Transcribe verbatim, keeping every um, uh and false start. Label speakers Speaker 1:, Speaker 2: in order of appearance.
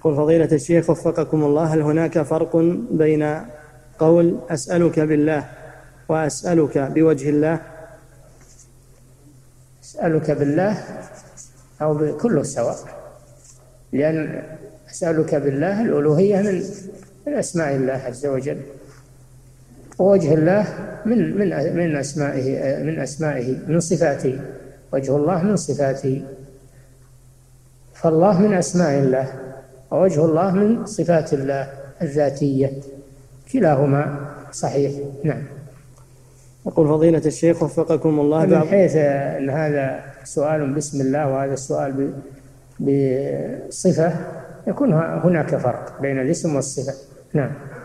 Speaker 1: يقول فضيلة الشيخ وفقكم الله، هل هناك فرق بين قول أسألك بالله وأسألك بوجه الله؟
Speaker 2: أسألك بالله أو بكله سواء، لأن أسألك بالله الألوهية من من أسماء الله عز وجل، ووجه الله من من من أسمائه من أسمائه من صفاته، وجه الله من صفاته، فالله من أسماء الله ووجه الله من صفات الله الذاتية، كلاهما صحيح. نعم.
Speaker 1: يقول فضيلة الشيخ وفقكم الله،
Speaker 2: من حيث أن هذا سؤال باسم الله وهذا السؤال بصفة يكون هناك فرق بين الاسم والصفة. نعم.